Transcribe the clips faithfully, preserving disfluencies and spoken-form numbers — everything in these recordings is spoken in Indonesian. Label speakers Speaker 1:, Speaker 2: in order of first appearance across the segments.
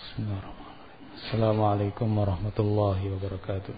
Speaker 1: Bismillahirrahmanirrahim. Assalamualaikum warahmatullahi wabarakatuh.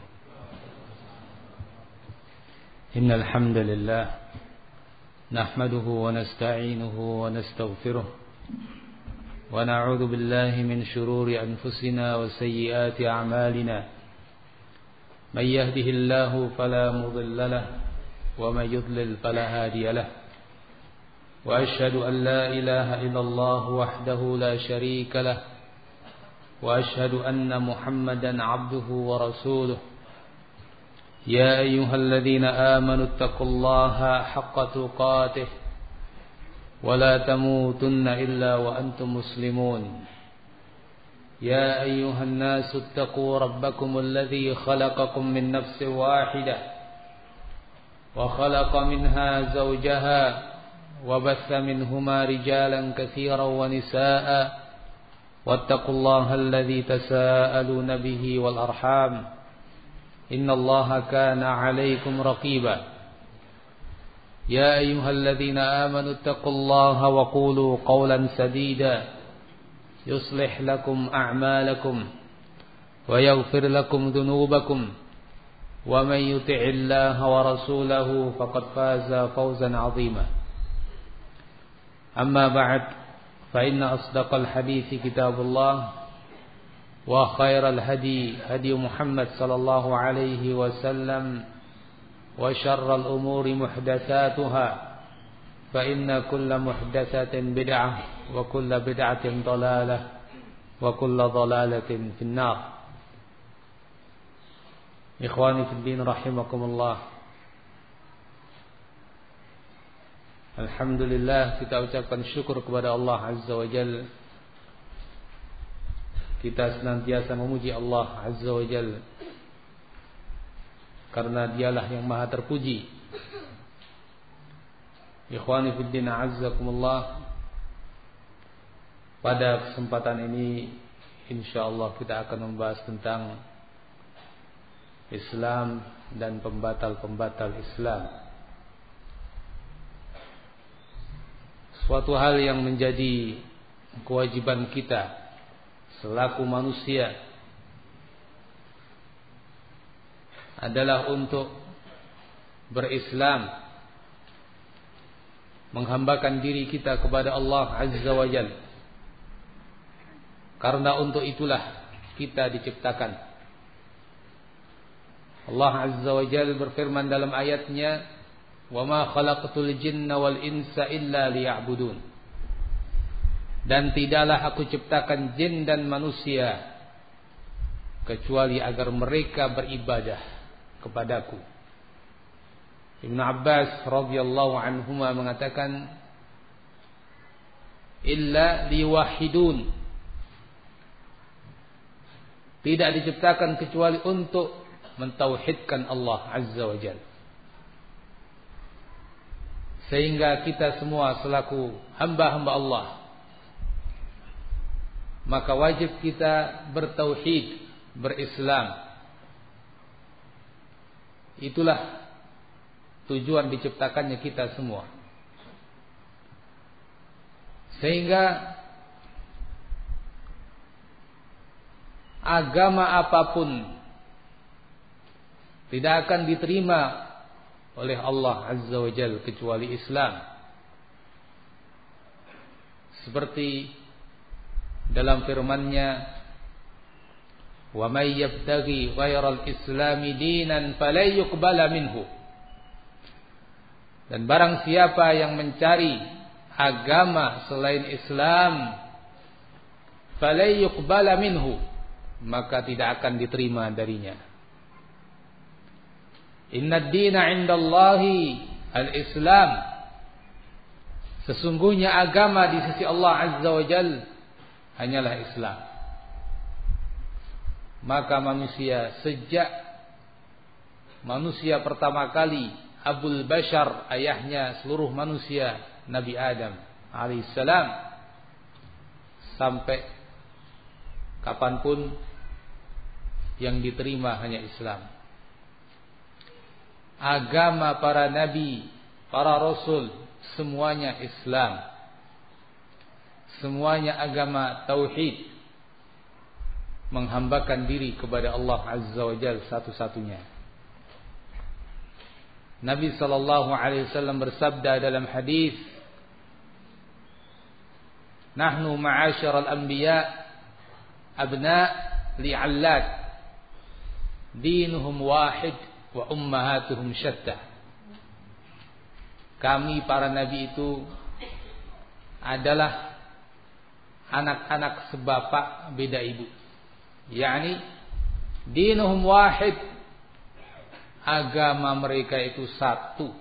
Speaker 1: Innal hamdalillah nahmaduhu wa nasta'inuhu wa nastaghfiruh wa na'udzu billahi min shururi anfusina wa sayyiati a'malina. May yahdihillahu fala mudilla lahu wa may yudlil fala hadiya lahu. Wa asyhadu an la ilaha illallah wahdahu la syarika lahu. وأشهد أن محمدا عبده ورسوله يا أيها الذين آمنوا اتقوا الله حق تقاته ولا تموتن إلا وأنتم مسلمون يا أيها الناس اتقوا ربكم الذي خلقكم من نفس واحدة وخلق منها زوجها وبث منهما رجالا كثيرا ونساء واتقوا الله الذي تساءلون به والأرحام إن الله كان عليكم رقيبا يا أيها الذين آمنوا اتقوا الله وقولوا قولا سديدا يصلح لكم أعمالكم ويغفر لكم ذنوبكم ومن يطع الله ورسوله فقد فاز فوزا عظيما أما بعد فإن أصدق الحديث كتاب الله وخير الهدي هدي محمد صلى الله عليه وسلم وشر الأمور محدثاتها فإن كل محدثة بدعة وكل بدعة ضلالة وكل ضلالة في النار. إخواني في الدين رحمكم الله. Alhamdulillah, kita ucapkan syukur kepada Allah Azza wa Jal. Kita senantiasa memuji Allah Azza wa Jal, karena dialah yang maha terpuji. Ikhwani fiddin a'azzakumullah. Pada kesempatan ini insyaallah kita akan membahas tentang Islam dan pembatal-pembatal Islam. Suatu hal yang menjadi kewajiban kita selaku manusia adalah untuk berislam, menghambakan diri kita kepada Allah Azza wa Jalla. Karena untuk itulah kita diciptakan. Allah Azza wa Jalla berfirman dalam ayatnya, wa ma khalaqtul jinna wal insa illa liya'budun. Dan tidaklah aku ciptakan jin dan manusia kecuali agar mereka beribadah kepadaku. Ibnu Abbas radhiyallahu anhuma mengatakan, illa liwahidun. Tidak diciptakan kecuali untuk mentauhidkan Allah Azza wa Jalla. Sehingga kita semua selaku hamba-hamba Allah, maka wajib kita bertauhid, berislam. Itulah tujuan diciptakannya kita semua. Sehingga agama apapun tidak akan diterima oleh Allah Azza wa Jalla kecuali Islam. Seperti dalam firman-Nya, wa may yabtaghi ghairal islami dinan falan yuqbala minhu. Dan barang siapa yang mencari agama selain Islam, falan yuqbala minhu, maka tidak akan diterima darinya. Inna ad-dina 'indallahi al-Islam. Sesungguhnya agama di sisi Allah Azza wa Jalla hanyalah Islam. Maka manusia sejak manusia pertama kali, Abul Bashar, ayahnya seluruh manusia, Nabi Adam alaihissalam, sampai kapanpun yang diterima hanya Islam. Agama para nabi, para rasul, semuanya Islam. Semuanya agama tauhid. menghambakan diri kepada Allah Azza wa Jalla satu-satunya. Nabi sallallahu alaihi wasallam bersabda dalam hadis, "Nahnu ma'asyiral anbiya abna li'allat dinuhum wahid wa ummahatuhum syatta." Kami para nabi itu adalah anak-anak sebapak beda ibu. yakni dinuhum wahid, agama mereka itu satu.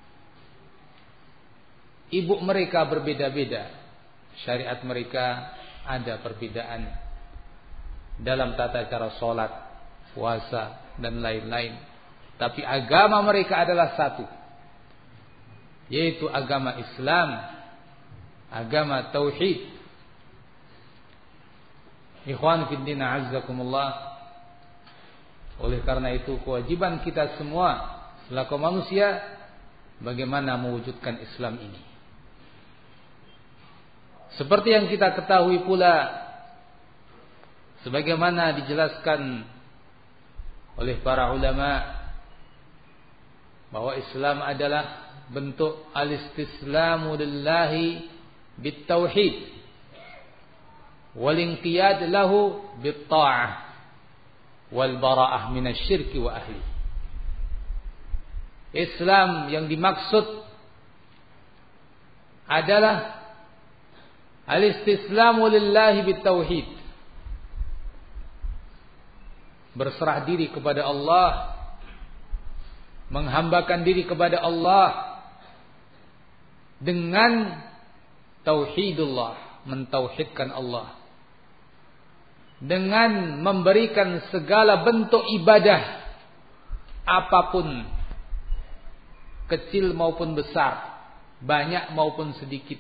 Speaker 1: Ibu mereka berbeda-beda, syariat mereka ada perbedaan dalam tata cara sholat, puasa dan lain-lain. Tapi agama mereka adalah satu, yaitu agama Islam, agama tauhid. Ikhwan fiddin a'azzakumullah. Oleh karena itu kewajiban kita semua selaku manusia bagaimana mewujudkan Islam ini. Seperti yang kita ketahui pula, sebagaimana dijelaskan oleh para ulama, bahwa Islam adalah bentuk al-istislamu lillahi bit-tauhid wal inqiyad lahu bit-ta'ah wal bara'ah minasyirki wa ahli. Islam yang dimaksud adalah al-istislamu lillahi bit-tauhid, berserah diri kepada Allah, menghambakan diri kepada Allah dengan tauhidullah, mentauhidkan Allah, dengan memberikan segala bentuk ibadah apapun, kecil maupun besar, banyak maupun sedikit,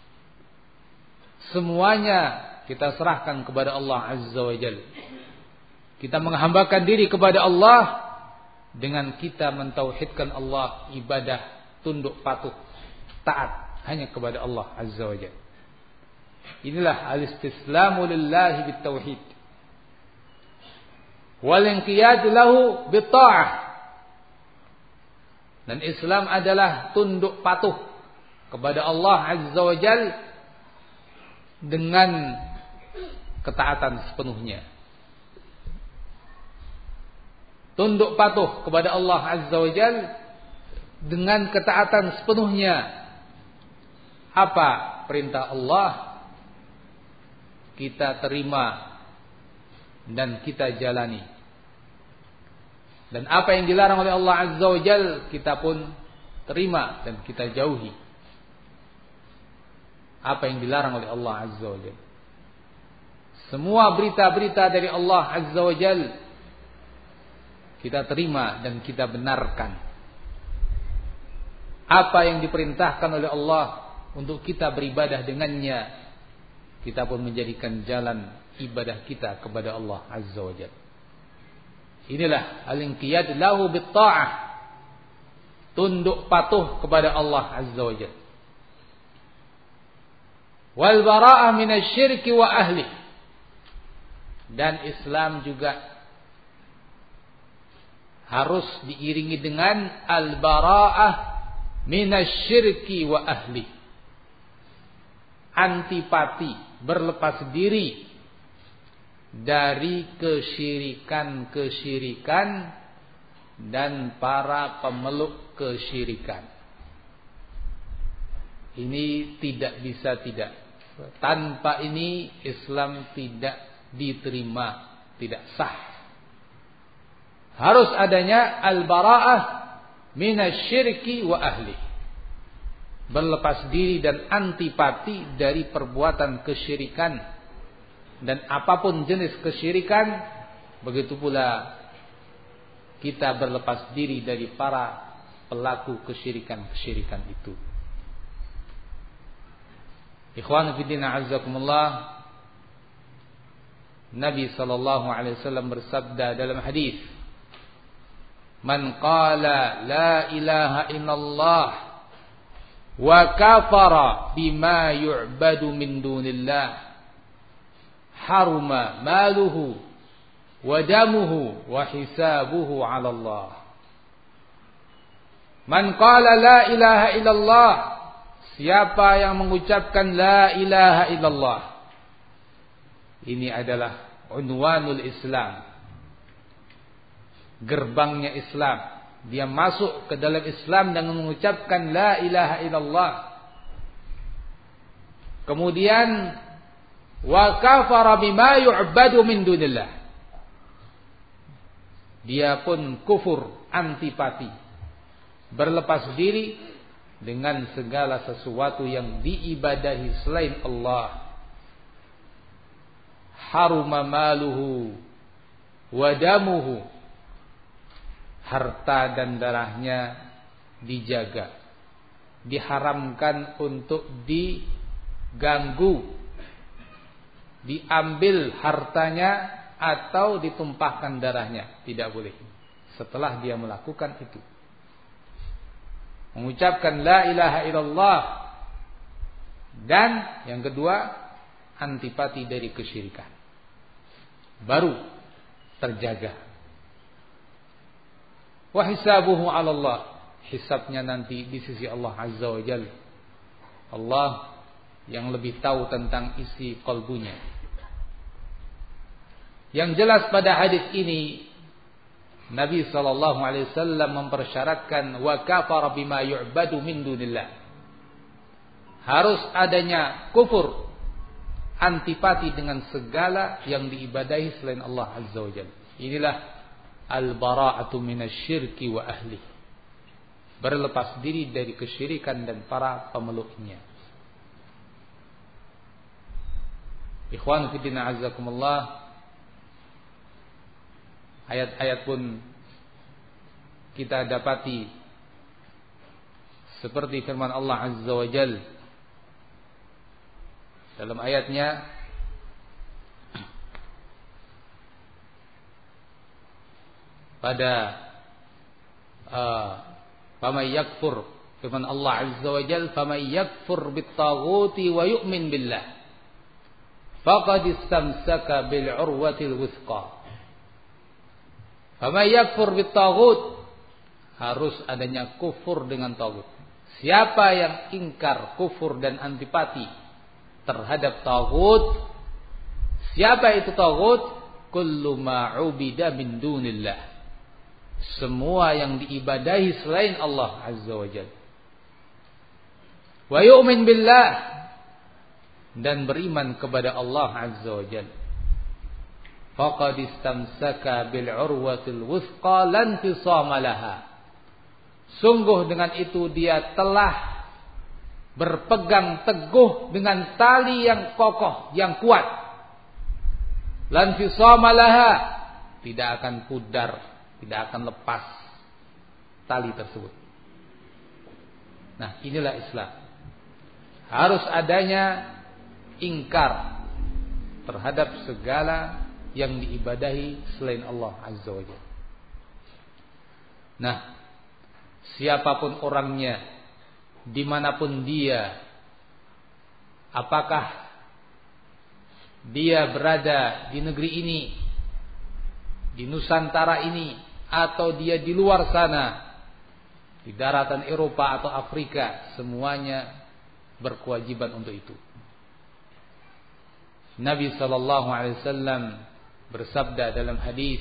Speaker 1: semuanya kita serahkan kepada Allah Azza wa Jalla. Kita menghambakan diri kepada Allah dengan kita mentauhidkan Allah, ibadah, tunduk patuh, taat hanya kepada Allah Azza wa Jalla. Inilah al-istislamu lillahi bit-tauhid wal inqiyad lahu bit-ta'ah. Dan Islam adalah tunduk patuh kepada Allah Azza wa Jalla dengan ketaatan sepenuhnya. Tunduk patuh kepada Allah Azza wa Jalla dengan ketaatan sepenuhnya. Apa perintah Allah kita terima dan kita jalani. Dan apa yang dilarang oleh Allah Azza wa Jalla kita pun terima dan kita jauhi. Apa yang dilarang oleh Allah Azza wa Jalla. Semua berita-berita dari Allah Azza wa Jalla kita terima dan kita benarkan. Apa yang diperintahkan oleh Allah untuk kita beribadah dengannya, kita pun menjadikan jalan ibadah kita kepada Allah Azza wa Jalla. Inilah al-inqiyad lahu bit-ta'ah, tunduk patuh kepada Allah Azza wa Jalla. Wal bara'ah minasyirki wa ahli. Dan Islam juga harus diiringi dengan al-bara'ah minasyirki wa ahli. Antipati, berlepas diri dari kesyirikan-kesyirikan dan para pemeluk kesyirikan. Ini tidak bisa tidak. Tanpa ini Islam tidak diterima, tidak sah. Harus adanya al-bara'ah minasyirki wa ahli. Berlepas diri dan antipati dari perbuatan kesyirikan dan apapun jenis kesyirikan. Begitu pula kita berlepas diri dari para pelaku kesyirikan-kesyirikan itu. Ikhwan fillah a'azzakumullah. Nabi sallallahu alaihi wasallam bersabda dalam hadis, "Man qala la ilaha illallah wa kafara bima yu'badu min dunillah haruma maluhu wa damuhu wa hisabuhu 'ala Allah. Man qala la ilaha illallah, siapa yang mengucapkan la ilaha illallah. Ini adalah unwanul Islam, gerbangnya Islam. Dia masuk ke dalam Islam dengan mengucapkan la ilaha illallah. Kemudian wa kafara bima yu'badu min dunillah. Dia pun kufur, antipati, berlepas diri dengan segala sesuatu yang diibadahi selain Allah. Haruma maluhu wa damuhu. Harta dan darahnya dijaga, diharamkan untuk diganggu, diambil hartanya atau ditumpahkan darahnya, tidak boleh setelah dia melakukan itu. Mengucapkan la ilaha illallah. Dan yang kedua, antipati dari kesyirikan, baru terjaga. Wa hisabuhu 'ala Allah, hisabnya nanti di sisi Allah Azza wa Jalla. Allah yang lebih tahu tentang isi kalbunya. Yang jelas pada hadis ini, Nabi sallallahu alaihi wasallam mempersyaratkan wa kafara bima yu'badu min dunillah. Harus adanya kufur, antipati dengan segala yang diibadahi selain Allah Azza wa Jalla. Inilah al-bara'atu minasyirki wa ahli. Berlepas diri dari kesyirikan dan para pemeluknya. Ikhwan fillah azakumullah. Ayat-ayat pun kita dapati seperti firman Allah Azza wa Jalla dalam ayatnya, pada uh, faman yakfur, firman Allah Azza wa Jalla, faman yakfur bit-taghuti wa yu'min billah faqad istamsaka bil urwatil wuthqa. Faman yakfur bit-taghut, harus adanya kufur dengan taghut. Siapa yang ingkar, kufur dan antipati terhadap taghut, siapa itu taghut? Kullu ma 'ubida min dunillah, semua yang diibadahi selain Allah Azza wa Jalla. Wa yu'min billah, dan beriman kepada Allah Azza wa Jalla. Faqad istamsaka bil urwatil wuthqa lan fisama laha, sungguh dengan itu dia telah berpegang teguh dengan tali yang kokoh, yang kuat. Lan fisama laha, tidak akan pudar, tidak akan lepas tali tersebut. Nah, inilah Islam. Harus adanya ingkar terhadap segala yang diibadahi selain Allah Azza wa Jalla. Nah, siapapun orangnya, dimanapun dia, apakah dia berada di negeri ini, di Nusantara ini, atau dia di luar sana, di daratan Eropa atau Afrika, semuanya berkewajiban untuk itu. Nabi sallallahu alaihi wasallam bersabda dalam hadis,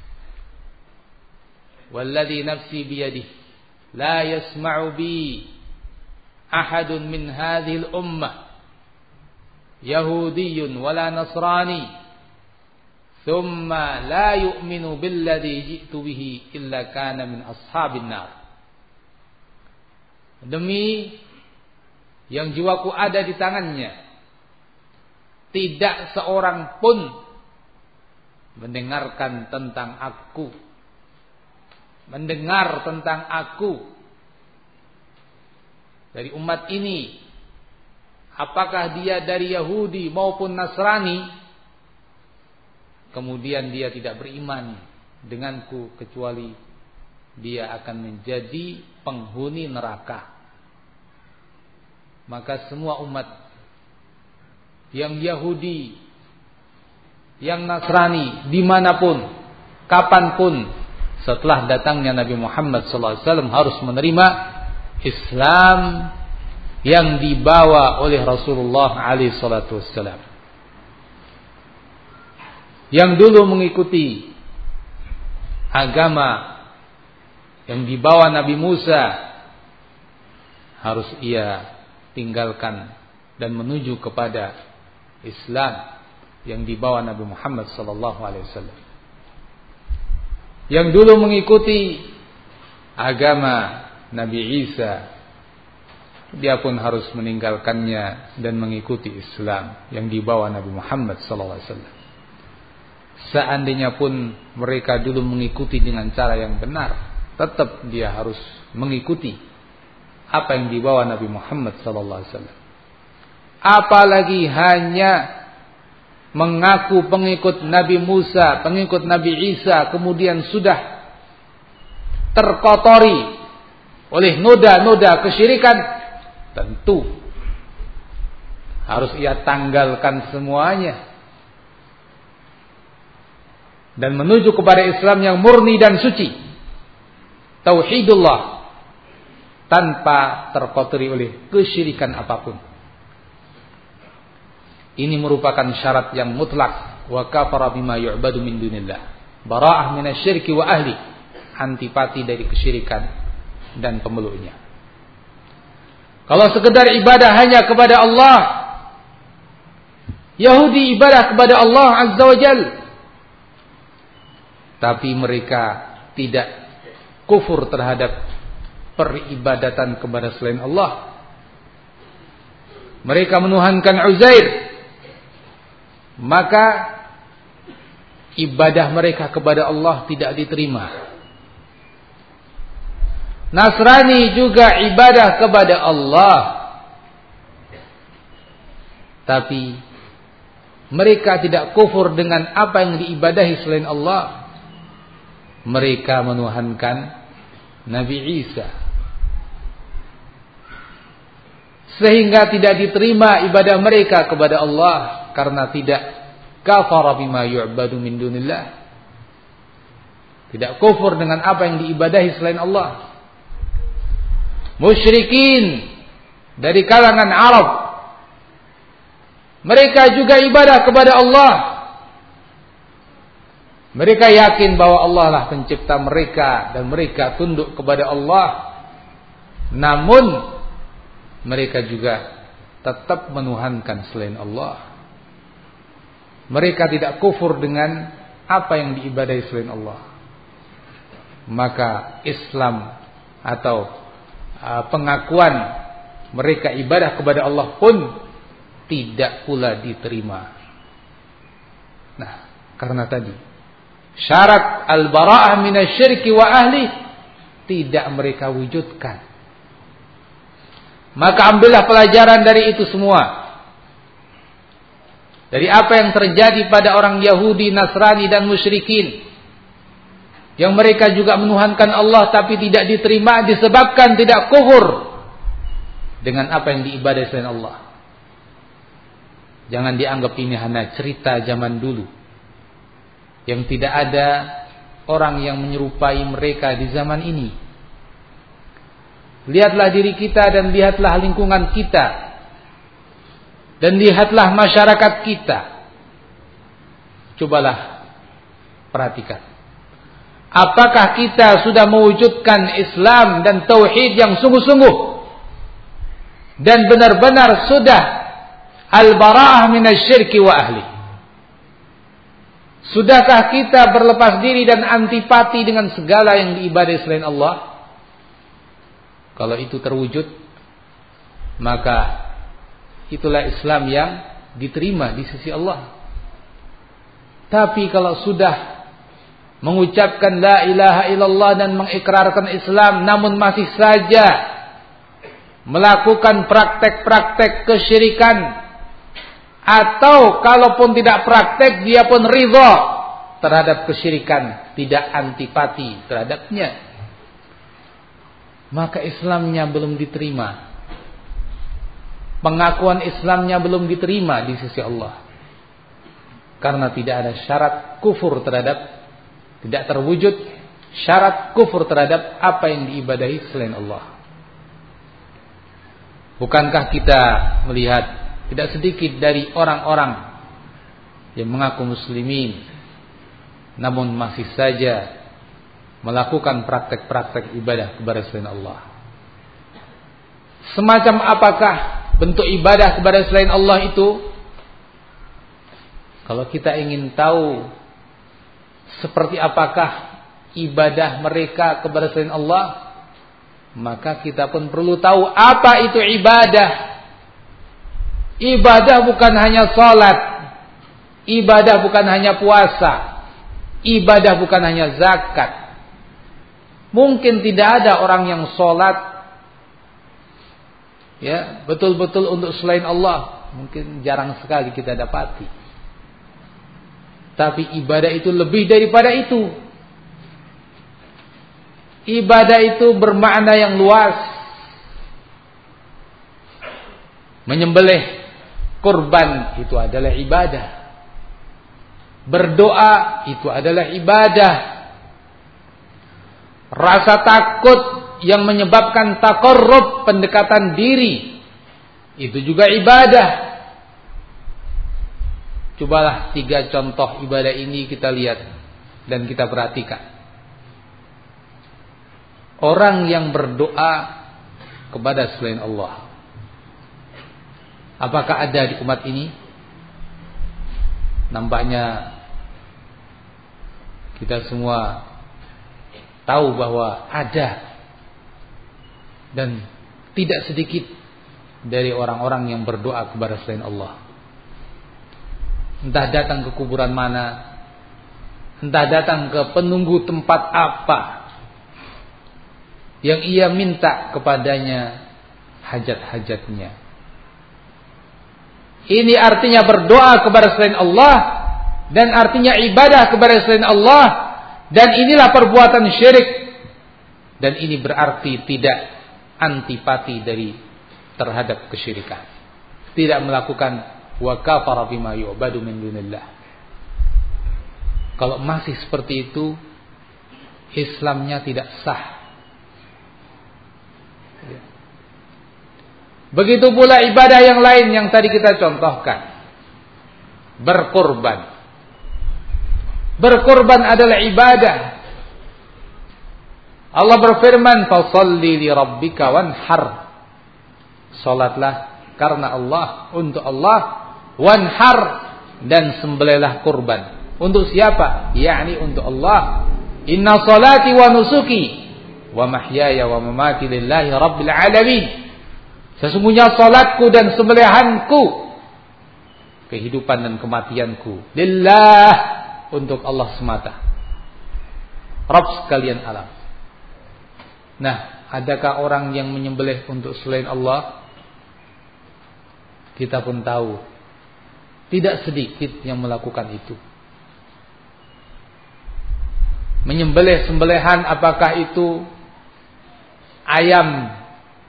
Speaker 1: "Walladzi nafsi biyadihi la yasma'u bi ahadun min hadhihi al-ummah yahudiyyun wala nasrani thumma la yu'minu billadzi ji'tu bihi illa kana min ashabin nar." Demi yang jiwaku ada di tangannya, tidak seorang pun mendengarkan tentang aku, mendengar tentang aku dari umat ini, apakah dia dari Yahudi maupun Nasrani, kemudian dia tidak beriman denganku, kecuali dia akan menjadi penghuni neraka. Maka semua umat yang Yahudi yang Nasrani dimanapun, kapanpun setelah datangnya Nabi Muhammad sallallahu alaihi wasallam harus menerima Islam yang dibawa oleh Rasulullah alaihi salatu wasallam. Yang dulu mengikuti agama yang dibawa Nabi Musa harus ia tinggalkan dan menuju kepada Islam yang dibawa Nabi Muhammad sallallahu alaihi wasallam. Yang dulu mengikuti agama Nabi Isa, dia pun harus meninggalkannya dan mengikuti Islam yang dibawa Nabi Muhammad sallallahu alaihi wasallam. Seandainya pun mereka dulu mengikuti dengan cara yang benar, tetap dia harus mengikuti apa yang dibawa Nabi Muhammad sallallahu alaihi wasallam. Apalagi hanya mengaku pengikut Nabi Musa, pengikut Nabi Isa, kemudian sudah terkotori oleh noda-noda kesyirikan, tentu harus ia tanggalkan semuanya dan menuju kepada Islam yang murni dan suci, tauhidullah, tanpa terkotori oleh kesyirikan apapun. Ini merupakan syarat yang mutlak. Wa kafara bima yu'badu min dunillah. Bara'ah minasyirki wa ahli. Antipati dari kesyirikan dan pemeluknya. Kalau sekedar ibadah hanya kepada Allah, Yahudi ibadah kepada Allah Azza wa Jal, tapi mereka tidak kufur terhadap peribadatan kepada selain Allah. Mereka menuhankan Uzair, maka ibadah mereka kepada Allah tidak diterima. Nasrani juga ibadah kepada Allah, tapi mereka tidak kufur dengan apa yang diibadahi selain Allah. Mereka menuhankan Nabi Isa, sehingga tidak diterima ibadah mereka kepada Allah karena tidak kafara bima yu'badu min dunillah, tidak kufur dengan apa yang diibadahi selain Allah. Musyrikin dari kalangan Arab, mereka juga ibadah kepada Allah. Mereka yakin bahwa Allah lah pencipta mereka dan mereka tunduk kepada Allah. Namun mereka juga tetap menuhankan selain Allah. Mereka tidak kufur dengan apa yang diibadahi selain Allah. Maka Islam atau uh, pengakuan mereka ibadah kepada Allah pun tidak pula diterima. Nah, karena tadi syarat al-bara'ah minasyirki wa ahli tidak mereka wujudkan. Maka ambillah pelajaran dari itu semua. Dari apa yang terjadi pada orang Yahudi, Nasrani dan musyrikin, yang mereka juga menuhankan Allah tapi tidak diterima disebabkan tidak kufur dengan apa yang diibadahi selain Allah. Jangan dianggap ini hanya cerita zaman dulu, yang tidak ada orang yang menyerupai mereka di zaman ini. Lihatlah diri kita dan lihatlah lingkungan kita, dan lihatlah masyarakat kita. Cobalah perhatikan, apakah kita sudah mewujudkan Islam dan tauhid yang sungguh-sungguh dan benar-benar sudah al-bara'ah minasyirki wa ahli? Sudahkah kita berlepas diri dan antipati dengan segala yang diibadahi selain Allah? Kalau itu terwujud, maka itulah Islam yang diterima di sisi Allah. Tapi kalau sudah mengucapkan la ilaha illallah dan mengikrarkan Islam, namun masih saja melakukan praktek-praktek kesyirikan, atau kalaupun tidak praktek dia pun ridha terhadap kesyirikan, tidak antipati terhadapnya, maka Islamnya belum diterima. Pengakuan Islamnya belum diterima di sisi Allah. Karena tidak ada syarat kufur terhadap, tidak terwujud syarat kufur terhadap apa yang diibadahi selain Allah. Bukankah kita melihat tidak sedikit dari orang-orang yang mengaku muslimin namun masih saja melakukan praktek-praktek ibadah kepada selain Allah. Semacam apakah bentuk ibadah kepada selain Allah itu? Kalau kita ingin tahu seperti apakah ibadah mereka kepada selain Allah, maka kita pun perlu tahu apa itu ibadah. Ibadah bukan hanya salat, ibadah bukan hanya puasa, ibadah bukan hanya zakat. Mungkin tidak ada orang yang salat ya betul-betul untuk selain Allah, mungkin jarang sekali kita dapati. Tapi ibadah itu lebih daripada itu. Ibadah itu bermakna yang luas. Menyembelih kurban itu adalah ibadah. Berdoa itu adalah ibadah. Rasa takut yang menyebabkan taqarrub, pendekatan diri, itu juga ibadah. Cobalah tiga contoh ibadah ini kita lihat dan kita perhatikan. Orang yang berdoa kepada selain Allah, apakah ada di umat ini? Nampaknya kita semua tahu bahwa ada, dan tidak sedikit dari orang-orang yang berdoa kepada selain Allah. Entah datang ke kuburan mana, entah datang ke penunggu tempat apa yang ia minta kepadanya hajat-hajatnya. Ini artinya berdoa kepada selain Allah, dan artinya ibadah kepada selain Allah, dan inilah perbuatan syirik. Dan ini berarti tidak antipati dari terhadap kesyirikan. Tidak melakukan wa kafara bima yu'badu min dunillah. Kalau masih seperti itu, Islamnya tidak sah. Begitu pula ibadah yang lain yang tadi kita contohkan. Berkorban. Berkorban adalah ibadah. Allah berfirman, "Fasholli li rabbika wanhar." Salatlah karena Allah, untuk Allah, wanhar, dan sembelihlah kurban. Untuk siapa? Yakni untuk Allah. Inna salati wa nusuki wa mahyaya wa mamati lillahi rabbil alamin. Sesungguhnya salatku dan sembelihanku, kehidupan dan kematianku, lillah, untuk Allah semata, Rabb sekalian alam. Nah, adakah orang yang menyembelih untuk selain Allah? Kita pun tahu, tidak sedikit yang melakukan itu. Menyembelih sembelihan, apakah itu ayam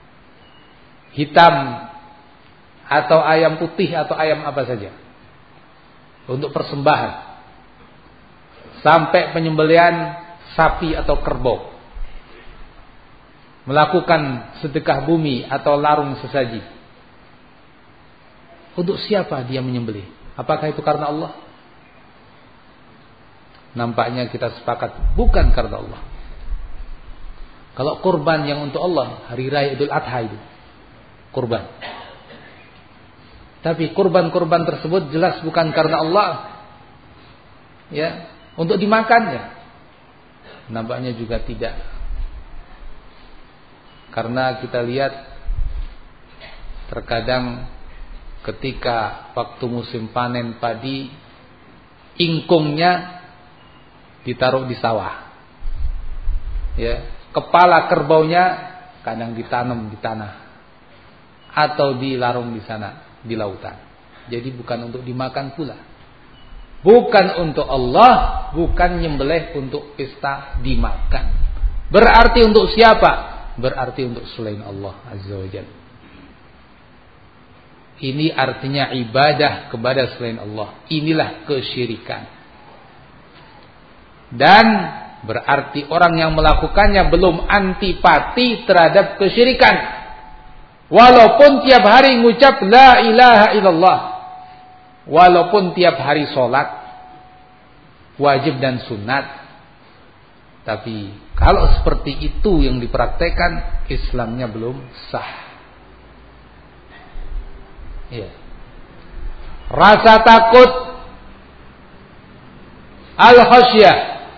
Speaker 1: hitam atau ayam putih atau ayam apa saja, untuk persembahan, sampai penyembelihan sapi atau kerbau, melakukan sedekah bumi atau larung sesaji. Untuk siapa dia menyembelih? Apakah itu karena Allah? Nampaknya kita sepakat bukan karena Allah. Kalau kurban yang untuk Allah, hari raya Idul Adha itu kurban. Tapi kurban-kurban tersebut jelas bukan karena Allah, ya, untuk dimakannya. Nampaknya juga tidak. Karena kita lihat terkadang ketika waktu musim panen padi, ingkungnya ditaruh di sawah, ya, kepala kerbaunya kadang ditanam di tanah atau dilarung di sana di lautan. Jadi bukan untuk dimakan pula, bukan untuk Allah, bukan nyembelih untuk pesta dimakan. Berarti untuk siapa? Berarti untuk selain Allah Azza wa Jalla. Ini artinya ibadah kepada selain Allah. Inilah kesyirikan. Dan berarti orang yang melakukannya belum antipati terhadap kesyirikan. Walaupun tiap hari ngucap la ilaha illallah. Walaupun tiap hari sholat wajib dan sunat. Tapi kalau seperti itu yang dipraktekkan, Islamnya belum sah. Ya. Rasa takut, al-khasyah.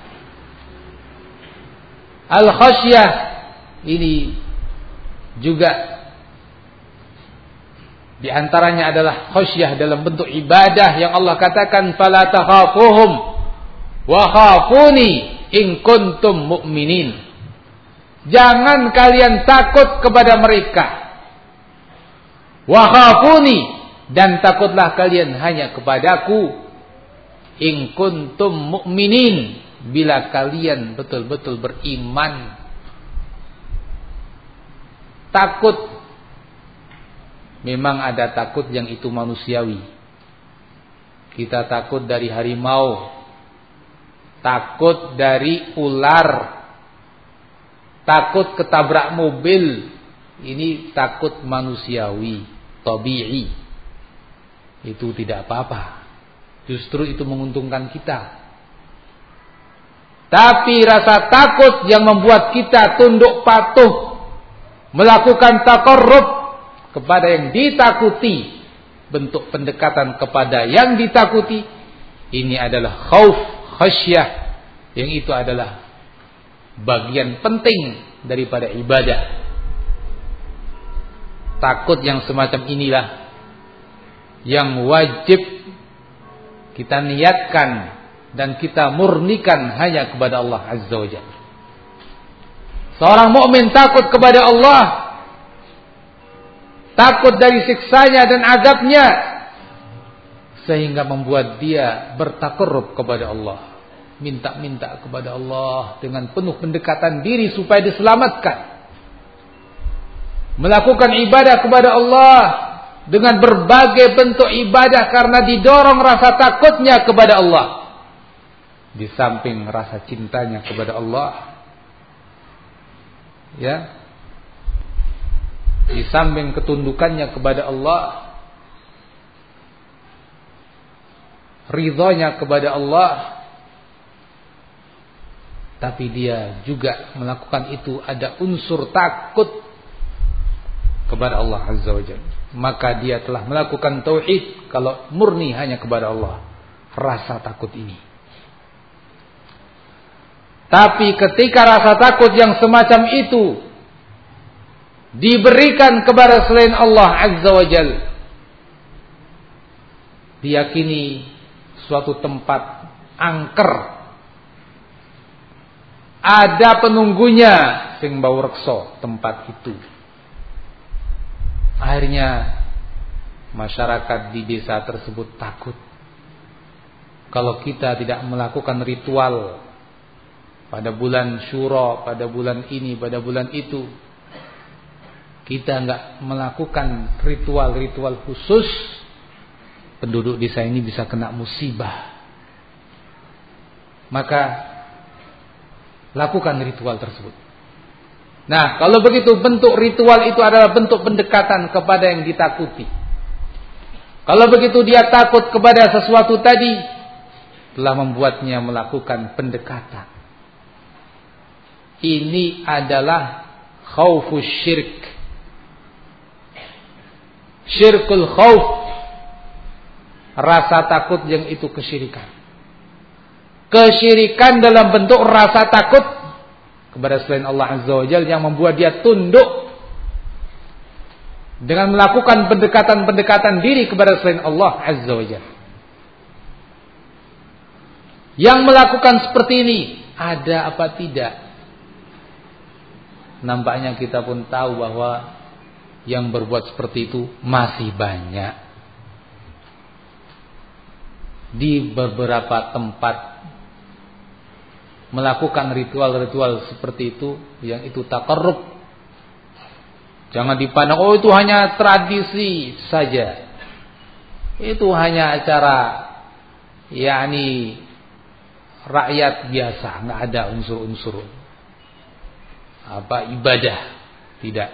Speaker 1: Al-khasyah ini juga di antaranya adalah khasyah dalam bentuk ibadah yang Allah katakan fala takhafuhum wa khafuni in kuntum mu'minin. Jangan kalian takut kepada mereka. Wa khafuni, dan takutlah kalian hanya kepadaku. In kuntum mu'minin, bila kalian betul-betul beriman. Takut, memang ada takut yang itu manusiawi. Kita takut dari harimau, takut dari ular, takut ketabrak mobil. Ini takut manusiawi, tabi'i. Itu tidak apa-apa. Justru itu menguntungkan kita. Tapi rasa takut yang membuat kita tunduk patuh, melakukan taqarrub kepada yang ditakuti, bentuk pendekatan kepada yang ditakuti, ini adalah khauf, khasyah, yang itu adalah bagian penting daripada ibadah. Takut yang semacam inilah yang wajib kita niatkan dan kita murnikan hanya kepada Allah Azza wa Jalla. Seorang mukmin takut kepada Allah, takut dari siksanya dan azabnya, sehingga membuat dia bertakarrub kepada Allah, minta-minta kepada Allah dengan penuh pendekatan diri supaya diselamatkan, melakukan ibadah kepada Allah dengan berbagai bentuk ibadah karena didorong rasa takutnya kepada Allah. Di samping rasa cintanya kepada Allah, ya, di samping ketundukannya kepada Allah, ridhonya kepada Allah, tapi dia juga melakukan itu ada unsur takut kepada Allah Azza wa Jalla. Maka dia telah melakukan tauhid kalau murni hanya kepada Allah, rasa takut ini. Tapi ketika rasa takut yang semacam itu diberikan kepada selain Allah Azza wa Jalla, diyakini suatu tempat angker, ada penunggunya sing bau reksa tempat itu. Akhirnya masyarakat di desa tersebut takut. Kalau kita tidak melakukan ritual pada bulan Syura, pada bulan ini, pada bulan itu, kita enggak melakukan ritual-ritual khusus, penduduk desa ini bisa kena musibah. Maka lakukan ritual tersebut. Nah, kalau begitu bentuk ritual itu adalah bentuk pendekatan kepada yang ditakuti. Kalau begitu dia takut kepada sesuatu tadi, telah membuatnya melakukan pendekatan. Ini adalah khaufus syirk. Syirkul khauf, rasa takut yang itu kesyirikan. Kesyirikan dalam bentuk rasa takut kepada selain Allah Azza wa Jalla yang membuat dia tunduk dengan melakukan pendekatan-pendekatan diri kepada selain Allah Azza wa Jalla. Yang melakukan seperti ini ada apa tidak? Nampaknya kita pun tahu bahwa yang berbuat seperti itu masih banyak. Di beberapa tempat melakukan ritual-ritual seperti itu, yang itu taqarrub. Jangan dipandang, oh itu hanya tradisi saja. Itu hanya acara yakni rakyat biasa, nggak ada unsur-unsur apa ibadah, tidak.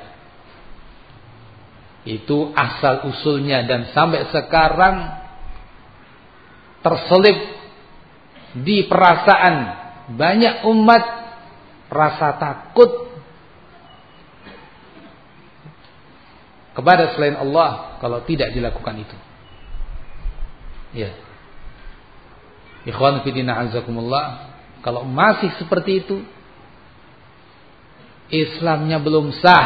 Speaker 1: Itu asal usulnya dan sampai sekarang terselip di perasaan banyak umat rasa takut kepada selain Allah kalau tidak dilakukan itu. Ya. Ikhwan fillah azakumullah, kalau masih seperti itu Islamnya belum sah.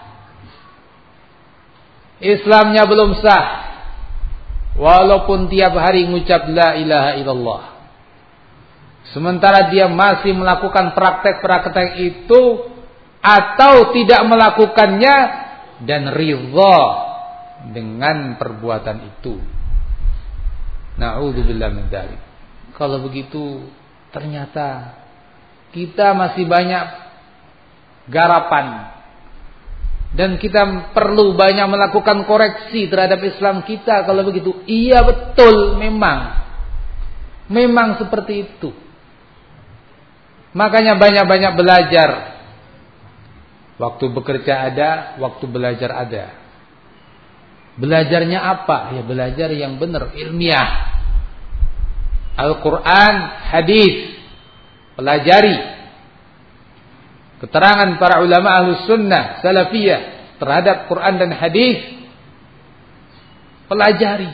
Speaker 1: Islamnya belum sah. Walaupun tiap hari mengucap la ilaha illallah, sementara dia masih melakukan praktek-praktek itu atau tidak melakukannya dan ridha dengan perbuatan itu. Na'udzubillah min dzalik. Kalau begitu ternyata kita masih banyak garapan dan kita perlu banyak melakukan koreksi terhadap Islam kita. Kalau begitu, iya betul, memang memang seperti itu. Makanya banyak-banyak belajar. Waktu bekerja ada, waktu belajar ada. Belajarnya apa? Ya belajar yang benar, ilmiah. Al-Quran, hadis, pelajari keterangan para ulama Ahlus Sunnah Salafiyah terhadap Quran dan hadis, pelajari.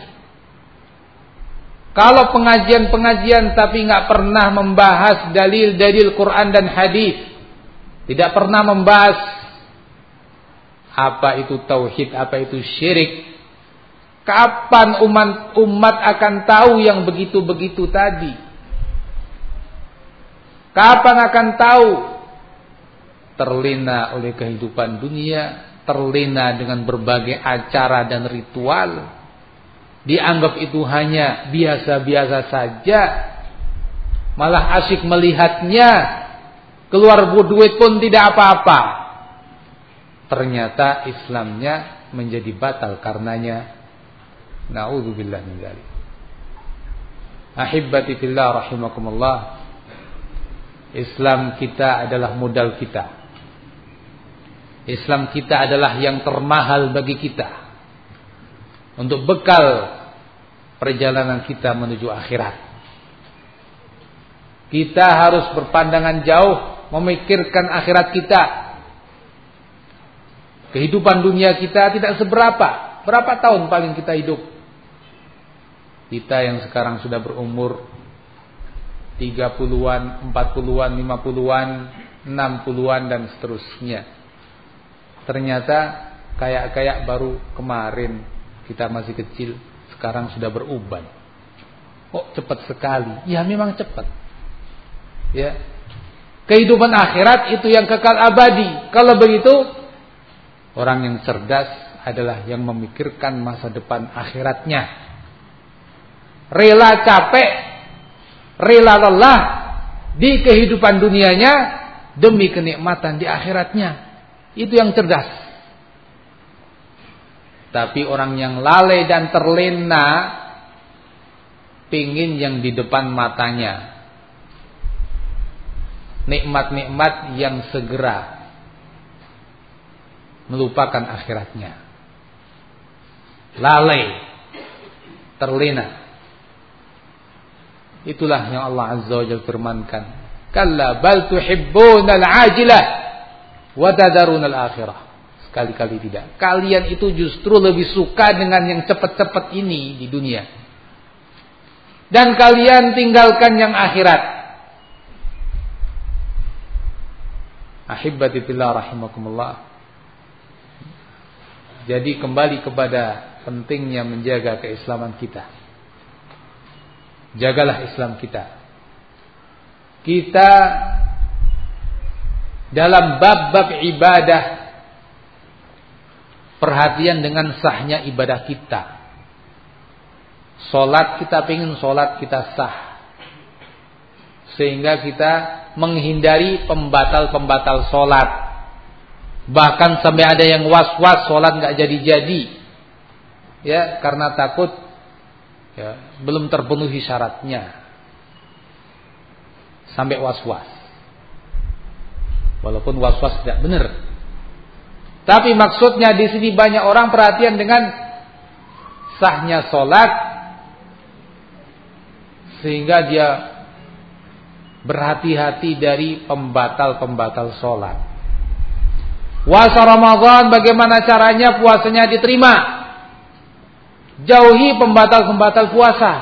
Speaker 1: Kalau pengajian-pengajian tapi nggak pernah membahas dalil-dalil Quran dan hadis, tidak pernah membahas apa itu tauhid, apa itu syirik, kapan umat umat akan tahu yang begitu-begitu tadi? Kapan akan tahu? Terlena oleh kehidupan dunia, terlena dengan berbagai acara dan ritual, dianggap itu hanya biasa-biasa saja, malah asyik melihatnya, keluar duit pun tidak apa-apa. Ternyata Islamnya menjadi batal karenanya. Na'udzubillah min dzalik. Ahibbati fillah rahimakumullah, Islam kita adalah modal kita. Islam kita adalah yang termahal bagi kita untuk bekal perjalanan kita menuju akhirat. Kita harus berpandangan jauh, memikirkan akhirat kita. Kehidupan dunia kita tidak seberapa. Berapa tahun paling kita hidup? Kita yang sekarang sudah berumur tiga puluhan, empat puluhan, lima puluhan, enam puluhan dan seterusnya. Ternyata kayak-kayak baru kemarin kita masih kecil, sekarang sudah beruban. Kok cepat sekali? Ya memang cepat. Ya. Kehidupan akhirat itu yang kekal abadi. Kalau begitu, orang yang cerdas adalah yang memikirkan masa depan akhiratnya. Rela capek, rela lelah di kehidupan dunianya demi kenikmatan di akhiratnya. Itu yang cerdas. Tapi orang yang lalai dan terlena pingin yang di depan matanya, nikmat-nikmat yang segera, melupakan akhiratnya. Lalai, terlena. Itulah yang Allah Azza wa Jalla firmankan, kalla bal tuhibbunal ajilah wa tadarunal akhirah. Sekali-kali tidak. Kalian itu justru lebih suka dengan yang cepat-cepat ini di dunia, dan kalian tinggalkan yang akhirat. Ahibbati fillah rahimakumullah. Jadi kembali kepada pentingnya menjaga keislaman kita. Jagalah Islam kita. Kita dalam bab-bab ibadah, perhatian dengan sahnya ibadah kita. Solat kita pengen solat kita sah, sehingga kita menghindari pembatal-pembatal solat. Bahkan sampai ada yang was-was solat nggak jadi-jadi, ya, karena takut ya, belum terpenuhi syaratnya, sampai was-was. Walaupun was-was tidak benar, tapi maksudnya di sini banyak orang perhatian dengan sahnya sholat, sehingga dia berhati-hati dari pembatal-pembatal sholat. Puasa Ramadan, bagaimana caranya puasanya diterima? Jauhi pembatal-pembatal puasa.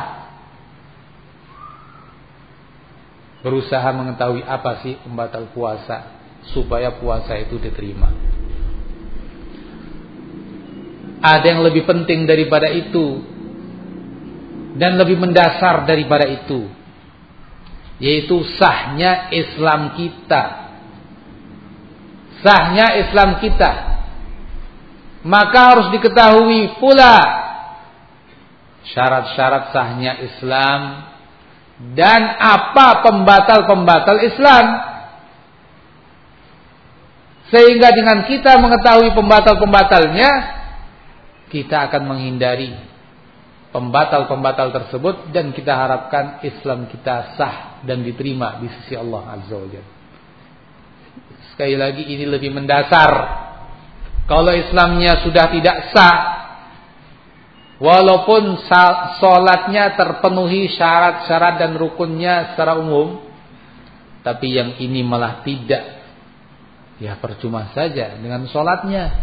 Speaker 1: Berusaha mengetahui apa sih pembatal puasa, supaya puasa itu diterima. Ada yang lebih penting daripada itu, dan lebih mendasar daripada itu, yaitu sahnya Islam kita. Sahnya Islam kita. Maka harus diketahui pula syarat-syarat sahnya Islam dan apa pembatal-pembatal Islam. Sehingga dengan kita mengetahui pembatal-pembatalnya, kita akan menghindari pembatal-pembatal tersebut, dan kita harapkan Islam kita sah dan diterima di sisi Allah Azza wa Jalla. Sekali lagi, ini lebih mendasar. Kalau Islamnya sudah tidak sah, walaupun sholatnya terpenuhi syarat-syarat dan rukunnya secara umum, tapi yang ini malah tidak, ya percuma saja dengan sholatnya.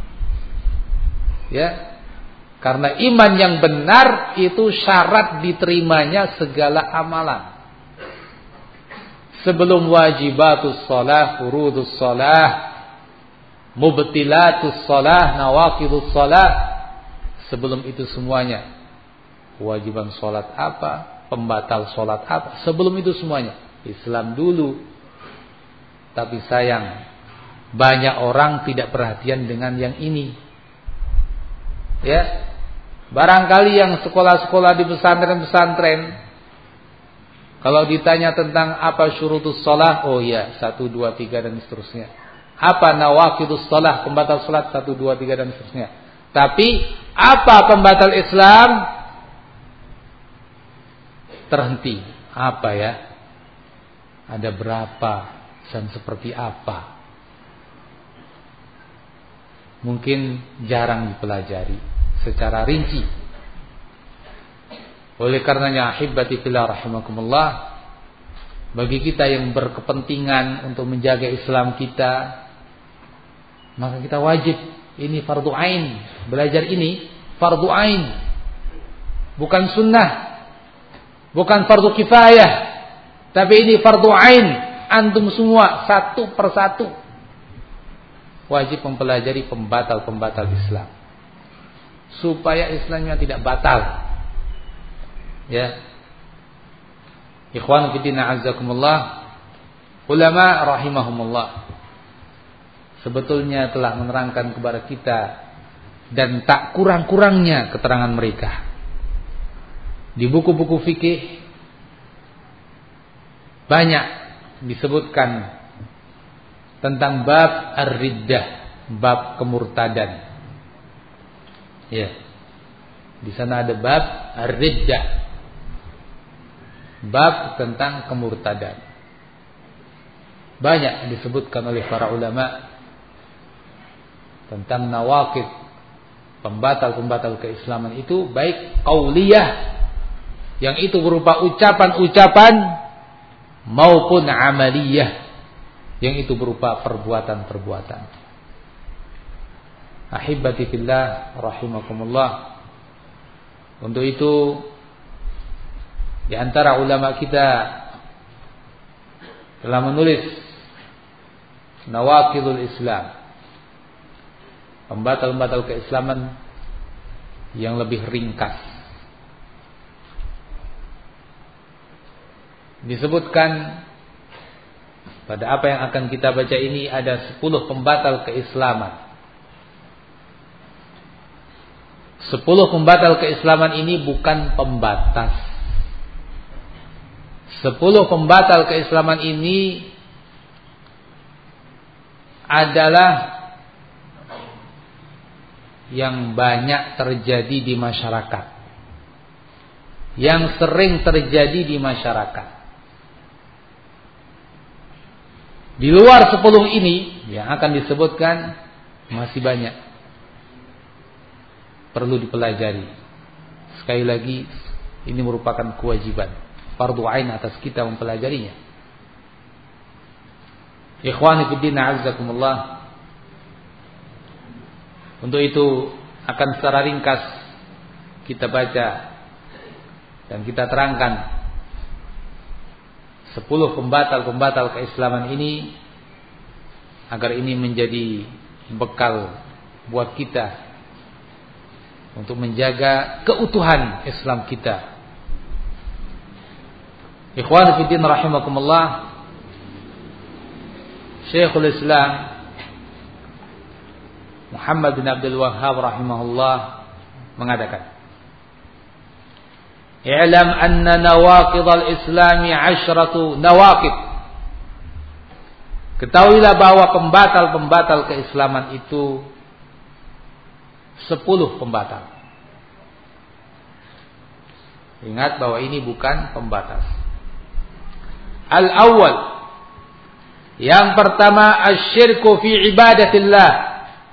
Speaker 1: Ya, karena iman yang benar itu syarat diterimanya segala amalan. Sebelum wajibatus shalah, furudus shalah, mubtilatus shalah, nawaqidus shalah, sebelum itu semuanya, kewajiban sholat apa, pembatal sholat apa, sebelum itu semuanya Islam dulu. Tapi sayang, banyak orang tidak perhatian dengan yang ini. Ya, barangkali yang sekolah-sekolah di pesantren-pesantren, kalau ditanya tentang apa syurutus shalah, oh ya, satu, dua, tiga dan seterusnya. Apa nawaqidus shalah, pembatal salat, satu, dua, tiga dan seterusnya. Tapi apa pembatal Islam? Terhenti. Apa ya? Ada berapa dan seperti apa? Mungkin jarang dipelajari secara rinci. Oleh karenanya, ahibati fillah rahimakumullah, bagi kita yang berkepentingan untuk menjaga Islam kita, maka kita wajib, ini fardu ain, belajar ini fardu ain, bukan sunnah, bukan fardu kifayah, tapi ini fardu ain. Antum semua satu persatu wajib mempelajari pembatal-pembatal Islam, supaya Islamnya tidak batal. Ya, ikhwan fillah azzakumullah, ulama rahimahumullah sebetulnya telah menerangkan kepada kita, dan tak kurang-kurangnya keterangan mereka di buku-buku fikih. Banyak disebutkan tentang bab ar-riddah, bab kemurtadan. Ya, di sana ada bab ar-riddah, bab tentang kemurtadan. Banyak disebutkan oleh para ulama tentang nawaqid, pembatal-pembatal keislaman itu, baik qauliyah, yang itu berupa ucapan-ucapan, maupun amaliyah, yang itu berupa perbuatan-perbuatan. Ahibati fillah rahimakumullah. Untuk itu, di antara ulama kita telah menulis Nawaqidul Islam, pembatal-pembatal keislaman yang lebih ringkas. Disebutkan pada apa yang akan kita baca ini ada sepuluh pembatal keislaman. Sepuluh pembatal keislaman ini bukan pembatas. Sepuluh pembatal keislaman ini adalah yang banyak terjadi di masyarakat. yang sering terjadi di masyarakat. Di luar sepuluh ini yang akan disebutkan masih banyak perlu dipelajari. Sekali lagi, ini merupakan kewajiban fardu ain atas kita mempelajarinya. Ikhwani fi din, a'azzakumullah. Untuk itu akan secara ringkas kita baca dan kita terangkan sepuluh pembatal-pembatal keislaman ini, agar ini menjadi bekal buat kita untuk menjaga keutuhan Islam kita. Ikhwan fillah rahimakumullah, Syekhul Islam Muhammad bin Abdul Wahhab rahimahullah mengatakan, "I'lam anna nawaqid al-Islam asyratu nawaqid." Ketahuilah bahwa pembatal-pembatal keislaman itu sepuluh pembatal. Ingat bahwa ini bukan pembatas. Al-awwal, yang pertama, asyirku fi ibadatillah.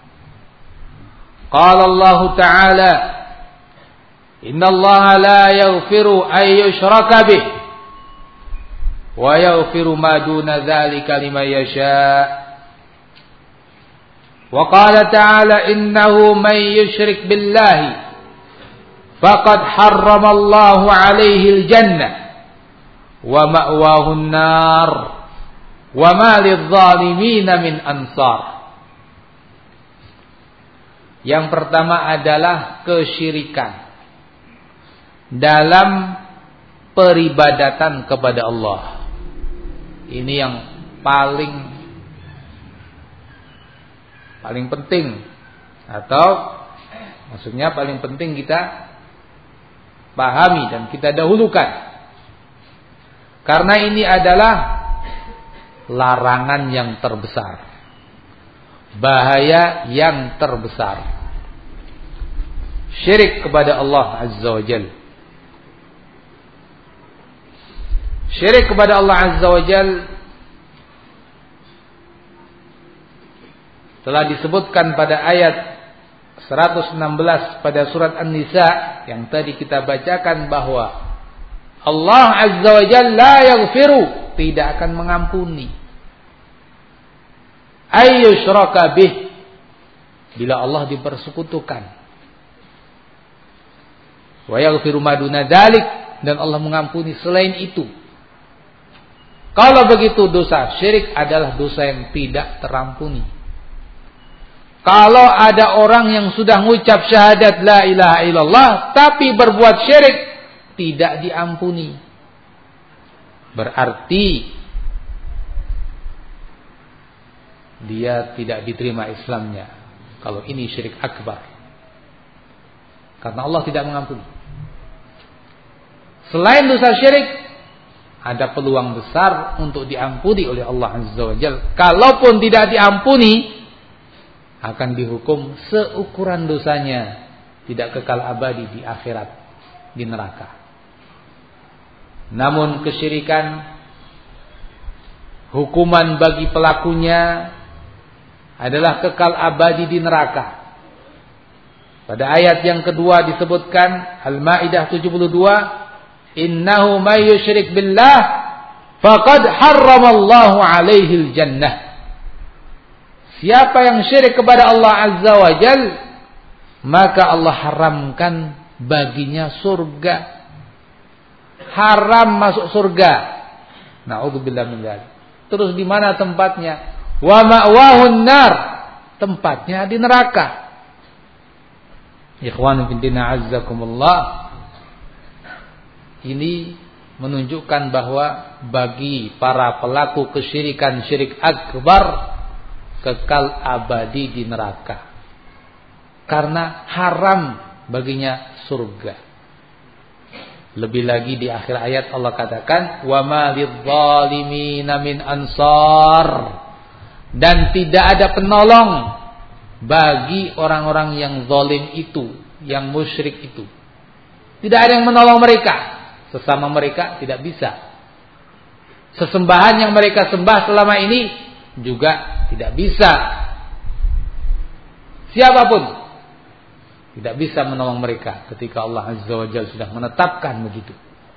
Speaker 1: Qala Allah Ta'ala, "Inna Allah la yaghfiru an yushraka bih wa yaghfiru ma duna dzalika liman yasha." Wa qala ta'ala, "Innahu man yushrik billahi faqad harrama Allahu 'alaihi al-jannah wa ma'wahu an-nar wa ma lidh-dhalimin min ansar." Yang pertama adalah kesyirikan dalam peribadatan kepada Allah. Ini yang paling paling penting, atau maksudnya paling penting kita pahami dan kita dahulukan. Karena ini adalah larangan yang terbesar, bahaya yang terbesar. Syirik kepada Allah Azza wa Jal. Syirik kepada Allah Azza wa Jal telah disebutkan pada ayat seratus enam belas pada surat An-Nisa yang tadi kita bacakan, bahwa Allah Azza wa Jal la yaghfiru, tidak akan mengampuni, ayyushraka bih, bila Allah dipersekutukan, wa yaghfiru ma duna dzalik, dan Allah mengampuni selain itu. Kalau begitu, dosa syirik adalah dosa yang tidak terampuni. Kalau ada orang yang sudah mengucap syahadat la ilaha illallah tapi berbuat syirik, tidak diampuni. Berarti dia tidak diterima Islamnya kalau ini syirik akbar, karena Allah tidak mengampuni. Selain dosa syirik, ada peluang besar untuk diampuni oleh Allah Azza wa Jalla. Kalaupun tidak diampuni, akan dihukum seukuran dosanya, tidak kekal abadi di akhirat, di neraka. Namun kesyirikan, hukuman bagi pelakunya adalah kekal abadi di neraka. Pada ayat yang kedua disebutkan, Al-Maidah tujuh puluh dua, "Innahu may yusyrik billah faqad harramallahu 'alaihi al-jannah." Siapa yang syirik kepada Allah Azza wa Jal, maka Allah haramkan baginya surga. Haram masuk surga. Na'udzubillah min dzalik. Terus di mana tempatnya? Wa ma'wahun nar. Tempatnya di neraka. Ikhwanu fillah azzakumullah. Ini menunjukkan bahwa bagi para pelaku kesyirikan syirik akbar, kekal abadi di neraka, karena haram baginya surga. Lebih lagi di akhir ayat Allah katakan, wa ma lidh-dhalimina min ansar, dan tidak ada penolong bagi orang-orang yang zalim itu, yang musyrik itu. Tidak ada yang menolong mereka. sesama mereka? Tidak bisa. Sesembahan yang mereka sembah selama ini juga tidak bisa. Siapapun tidak bisa menolong mereka ketika Allah Azza wa Jalla sudah menetapkan begitu.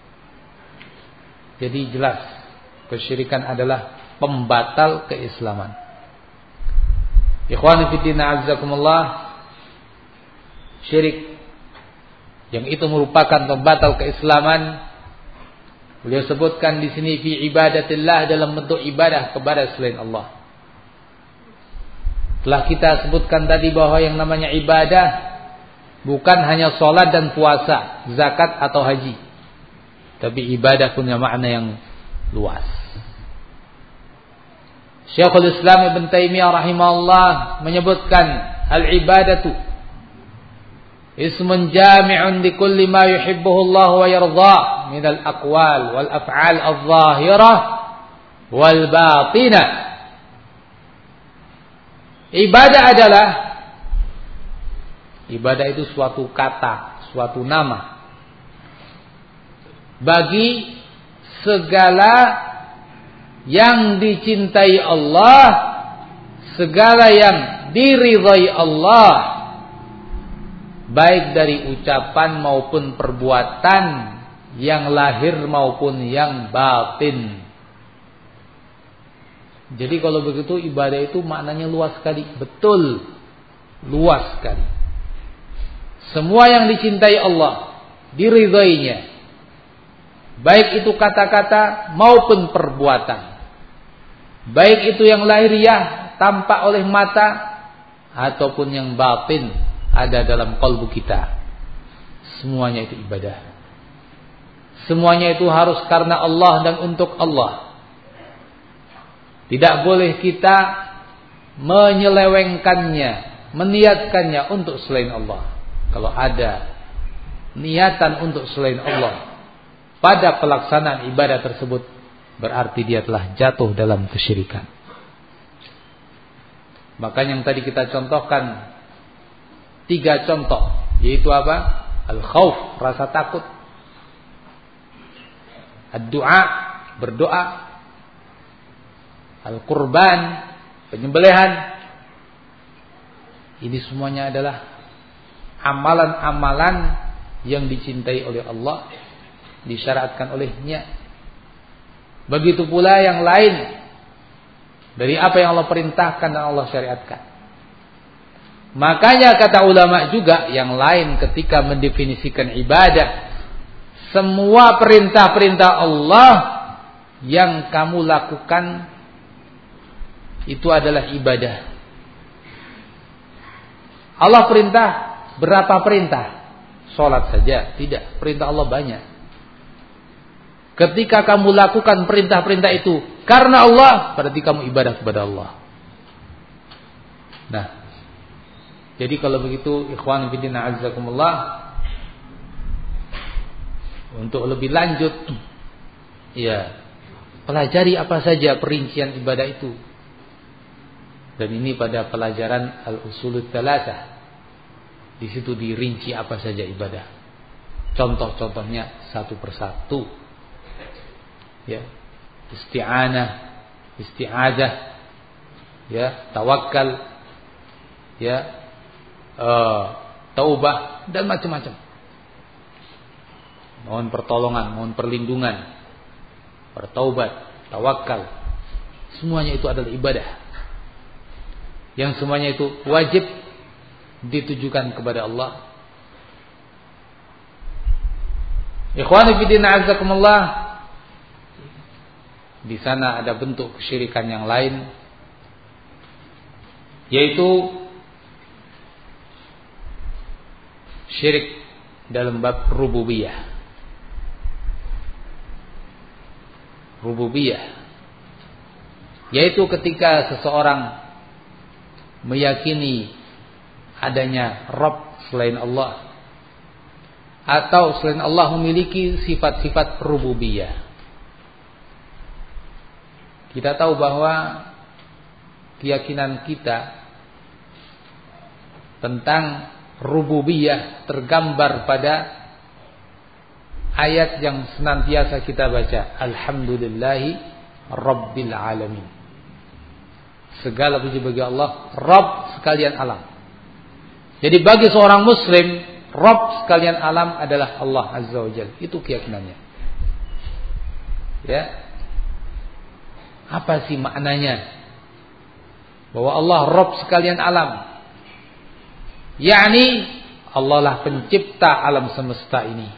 Speaker 1: Jadi jelas kesyirikan adalah pembatal keislaman. Ikhwani fiddin a'azzakumullah, syirik yang itu merupakan pembatal keislaman. Beliau sebutkan di sini fi ibadatillah, dalam bentuk ibadah kepada selain Allah. Telah kita sebutkan tadi bahwa yang namanya ibadah bukan hanya sholat dan puasa, zakat atau haji, tapi ibadah punya makna yang luas. Syekhul Islam Ibn Taimiyah rahimahullah menyebutkan al-ibadatu ismun jami'un li kulli ma yuhibbuhu Allah wa yarda min al-aqwal wal af'al adh-dhahirah wal batinah. Ibadah adalah, ibadah itu suatu kata, suatu nama bagi segala yang dicintai Allah, segala yang diridhai Allah, baik dari ucapan maupun perbuatan, yang lahir maupun yang batin. Jadi kalau begitu ibadah itu maknanya luas sekali, betul luas sekali. Semua yang dicintai Allah, diridhainya, baik itu kata-kata maupun perbuatan, baik itu yang lahiriah tampak oleh mata ataupun yang batin ada dalam kalbu kita, semuanya itu ibadah. Semuanya itu harus karena Allah dan untuk Allah. Tidak boleh kita menyelewengkannya, meniatkannya untuk selain Allah. Kalau ada niatan untuk selain Allah pada pelaksanaan ibadah tersebut, berarti dia telah jatuh dalam kesyirikan. Makanya yang tadi kita contohkan tiga contoh, yaitu apa? Al-khauf, rasa takut. Ad-du'a, berdoa. Al-qurban, penyembelihan. Ini semuanya adalah amalan-amalan yang dicintai oleh Allah, disyaratkan olehnya. Begitu pula yang lain dari apa yang Allah perintahkan dan Allah syariatkan. Makanya kata ulama juga yang lain ketika mendefinisikan ibadah, semua perintah-perintah Allah yang kamu lakukan itu adalah ibadah. Allah perintah berapa perintah? Salat saja? Tidak, perintah Allah banyak. Ketika kamu lakukan perintah-perintah itu karena Allah, berarti kamu ibadah kepada Allah. Nah, jadi kalau begitu ikhwan fillah azzakumullah, untuk lebih lanjut, ya, pelajari apa saja perincian ibadah itu. Dan ini pada pelajaran al-usulut tsalatsa. Di situ dirinci apa saja ibadah. Contoh-contohnya satu persatu. Ya, isti'anah, isti'adzah, ya, tawakal, ya, uh, taubah dan macam-macam. Mohon pertolongan, mohon perlindungan, bertaubat, tawakal. Semuanya itu adalah ibadah. Yang semuanya itu wajib ditujukan kepada Allah. Ikhwani fi din a'azzakumullah, di sana ada bentuk kesyirikan yang lain, yaitu syirik dalam bab rububiyah. Rububiyah, yaitu ketika seseorang meyakini adanya Rabb selain Allah, atau selain Allah memiliki sifat-sifat rububiyah. Kita tahu bahwa keyakinan kita tentang rububiyah tergambar pada ayat yang senantiasa kita baca, alhamdulillahi rabbil alamin. Segala puji bagi Allah, Rabb sekalian alam. Jadi bagi seorang muslim, Rabb sekalian alam adalah Allah Azza wa Jalla. Itu keyakinannya. Ya. Apa sih maknanya? Bahwa Allah Rabb sekalian alam. Yakni Allah lah pencipta alam semesta ini.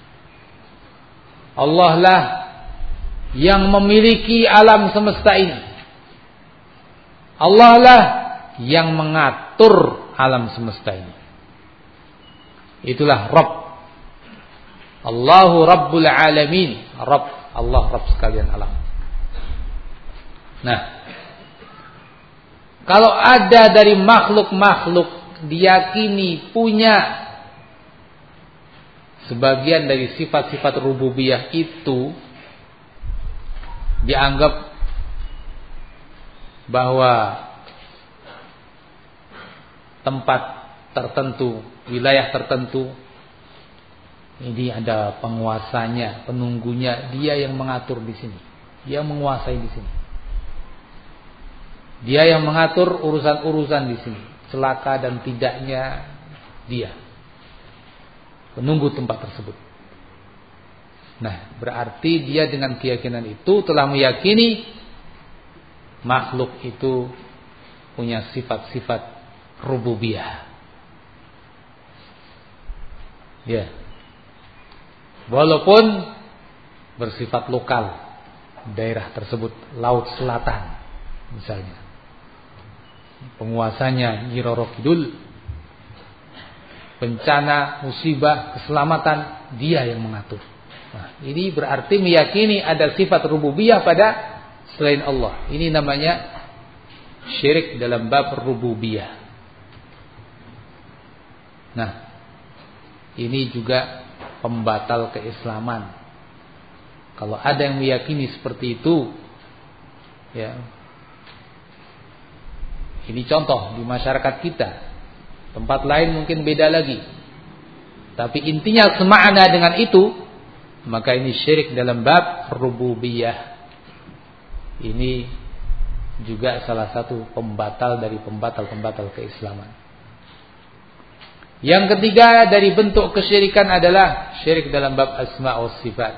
Speaker 1: Allah lah yang memiliki alam semesta ini. Allah lah yang mengatur alam semesta ini. Itulah Rabb. Allahu Rabbul Alamin. Rabb, Allah Rabb sekalian alam. Nah, kalau ada dari makhluk-makhluk diyakini punya sebagian dari sifat-sifat rububiyah itu, dianggap bahwa tempat tertentu, wilayah tertentu, ini ada penguasanya, penunggunya, dia yang mengatur di sini, dia menguasai di sini, dia yang mengatur urusan-urusan di sini, celaka dan tidaknya dia penunggu tempat tersebut. Nah, berarti dia dengan keyakinan itu telah meyakini makhluk itu punya sifat-sifat rububiyah. Ya. Walaupun bersifat lokal, daerah tersebut, laut selatan misalnya, penguasanya Nyi Roro Kidul, bencana, musibah, keselamatan, dia yang mengatur. Nah, ini berarti meyakini ada sifat rububiyah pada selain Allah. Ini namanya syirik dalam bab rububiyah. Nah, ini juga pembatal keislaman. Kalau ada yang meyakini seperti itu, ya, ini contoh di masyarakat kita. Tempat lain mungkin beda lagi. Tapi intinya semakna dengan itu, maka ini syirik dalam bab rububiyah. Ini juga salah satu pembatal dari pembatal-pembatal keislaman. Yang ketiga dari bentuk kesyirikan adalah syirik dalam bab asma wa sifat.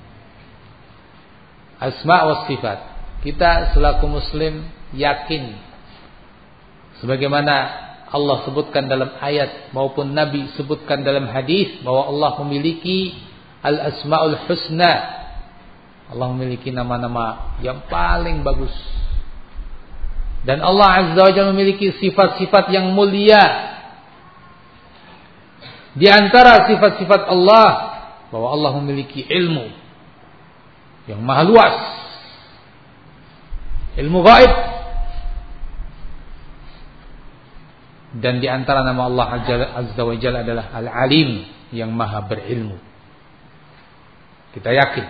Speaker 1: Asma wa sifat. Kita selaku muslim yakin sebagaimana Allah sebutkan dalam ayat maupun Nabi sebutkan dalam hadis bahwa Allah memiliki al-asmaul husna. Allah memiliki nama-nama yang paling bagus. Dan Allah Azza wa Jalla memiliki sifat-sifat yang mulia. Di antara sifat-sifat Allah bahwa Allah memiliki ilmu yang maha luas. Ilmu gaib. Dan di antara nama Allah Azza wa Jalla adalah Al-Alim yang maha berilmu. Kita yakin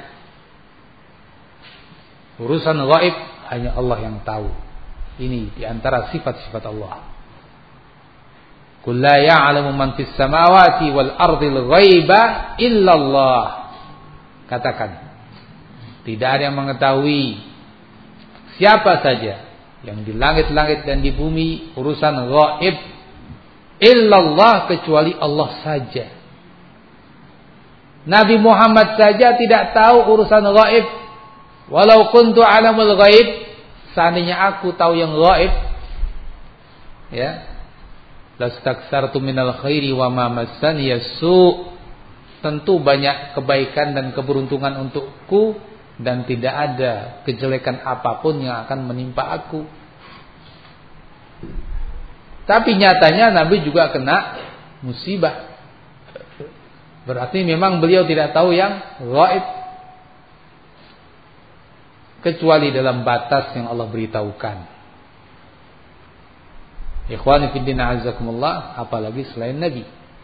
Speaker 1: urusan gaib hanya Allah yang tahu. Ini di antara sifat-sifat Allah. Qul la ya'lamu man fis samawati wal ardil ghaiba illallah. Katakan, tidak ada yang mengetahui siapa saja yang di langit-langit dan di bumi urusan gaib illallah kecuali Allah saja. Nabi Muhammad saja tidak tahu urusan gaib. Walau kuntu alamul ghaib, seandainya aku tahu yang gaib, ya, lastaksartu minal khairi wa ma massani yasu, tentu banyak kebaikan dan keberuntungan untukku dan tidak ada kejelekan apapun yang akan menimpa aku. Tapi nyatanya Nabi juga kena musibah. Berarti memang beliau tidak tahu yang gaib, kecuali dalam batas yang Allah beritahukan. Ikhwani fiddin a'azzakumullah, apalagi selain Nabi.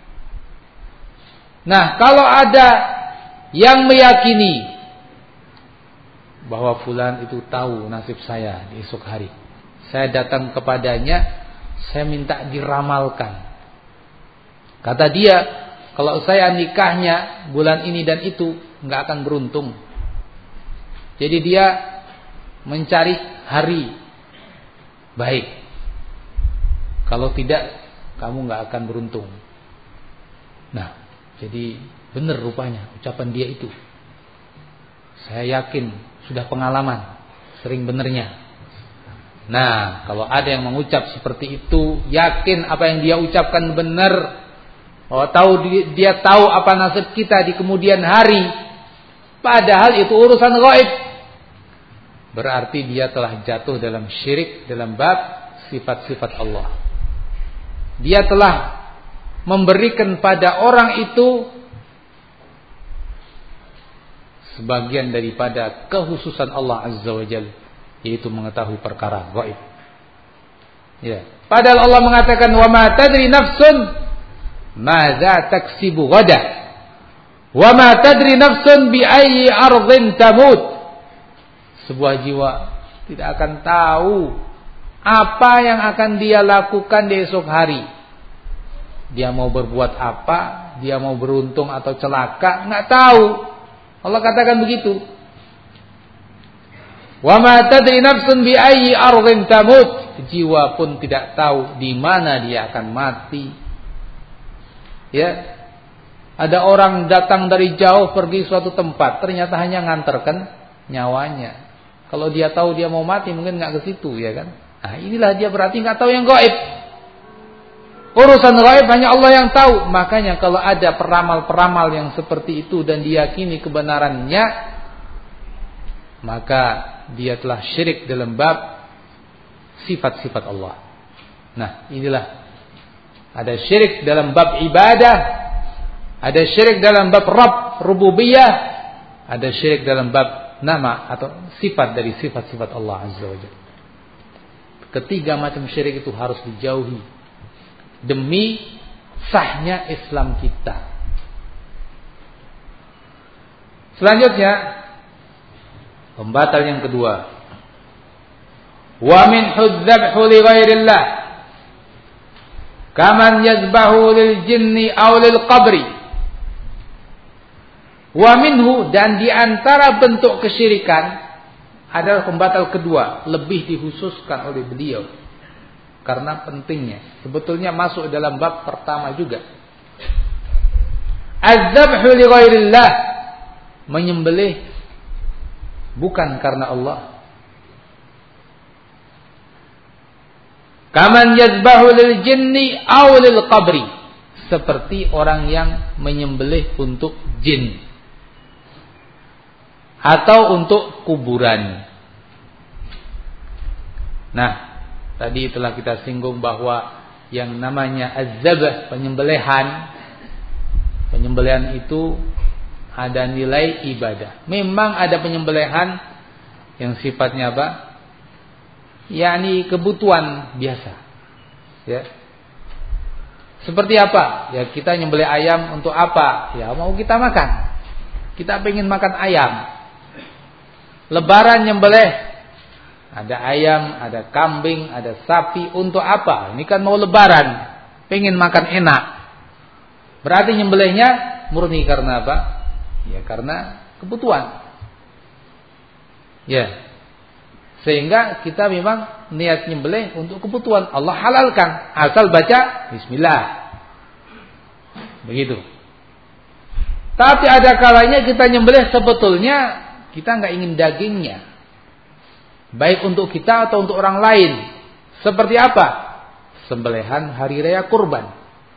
Speaker 1: Nah, kalau ada yang meyakini bahwa fulan itu tahu nasib saya di esok hari, saya datang kepadanya, saya minta diramalkan. Kata dia, kalau saya nikahnya bulan ini dan itu, nggak akan beruntung. Jadi dia mencari hari baik. Kalau tidak, kamu nggak akan beruntung. Nah, jadi benar rupanya ucapan dia itu. Saya yakin sudah pengalaman, sering benernya. Nah, kalau ada yang mengucap seperti itu, yakin apa yang dia ucapkan benar. Oh, tahu dia, dia tahu apa nasib kita di kemudian hari. Padahal itu urusan gaib. Berarti dia telah jatuh dalam syirik dalam bab sifat-sifat Allah. Dia telah memberikan pada orang itu sebagian daripada kekhususan Allah Azza wa Jalla, yaitu mengetahui perkara gaib. Ya. Padahal Allah mengatakan wa ma tadri nafsun madza taksibu ghadan wa ma tadri nafsun bi ayyi ardhin tamut. Sebuah jiwa tidak akan tahu apa yang akan dia lakukan di esok hari. Dia mau berbuat apa, dia mau beruntung atau celaka, enggak tahu. Allah katakan begitu. Wa ma tadri nafsun bi ayyi ardhin tamut. Jiwa pun tidak tahu di mana dia akan mati. Ya. Ada orang datang dari jauh pergi suatu tempat, ternyata hanya nganterkan nyawanya. Kalau dia tahu dia mau mati, mungkin enggak ke situ, ya kan? Nah, inilah dia berarti enggak tahu yang gaib. Urusan gaib hanya Allah yang tahu. Makanya kalau ada peramal-peramal yang seperti itu dan diyakini kebenarannya, maka dia telah syirik dalam bab sifat-sifat Allah. Nah, inilah ada syirik dalam bab ibadah, ada syirik dalam bab Rabb, rububiyah, ada syirik dalam bab nama atau sifat dari sifat-sifat Allah Azza wa Jalla. Ketiga macam syirik itu harus dijauhi demi sahnya Islam kita. Selanjutnya, pembatal yang kedua, wa min hudzabhu li ghairillah kaman yazbahu lil jinni aw lil qabri. Wa minhu, dan di antara bentuk kesyirikan adalah pembatal kedua, lebih dikhususkan oleh beliau karena pentingnya. Sebetulnya masuk dalam bab pertama juga. Az-zabhu li ghairillah, menyembelih bukan karena Allah. Kaman yazbahu lil jinni aw lil qabri, seperti orang yang menyembelih untuk jin atau untuk kuburan. Nah, tadi telah kita singgung bahwa yang namanya az-zabh, penyembelihan, penyembelihan itu ada nilai ibadah. Memang ada penyembelihan yang sifatnya apa? yakni kebutuhan biasa. Ya. Seperti apa? Ya, kita nyembelih ayam untuk apa? Ya, mau kita makan. Kita pengen makan ayam. Lebaran nyembelih, ada ayam, ada kambing, ada sapi, untuk apa? Ini kan mau lebaran, pengen makan enak. Berarti nyembelihnya murni karena apa? Ya karena kebutuhan. Ya. Sehingga kita memang niat nyembelih untuk kebutuhan. Allah halalkan, asal baca bismillah. Begitu. Tapi ada kalanya kita nyembelih sebetulnya kita nggak ingin dagingnya, baik untuk kita atau untuk orang lain. Seperti apa? Sembelihan hari raya kurban.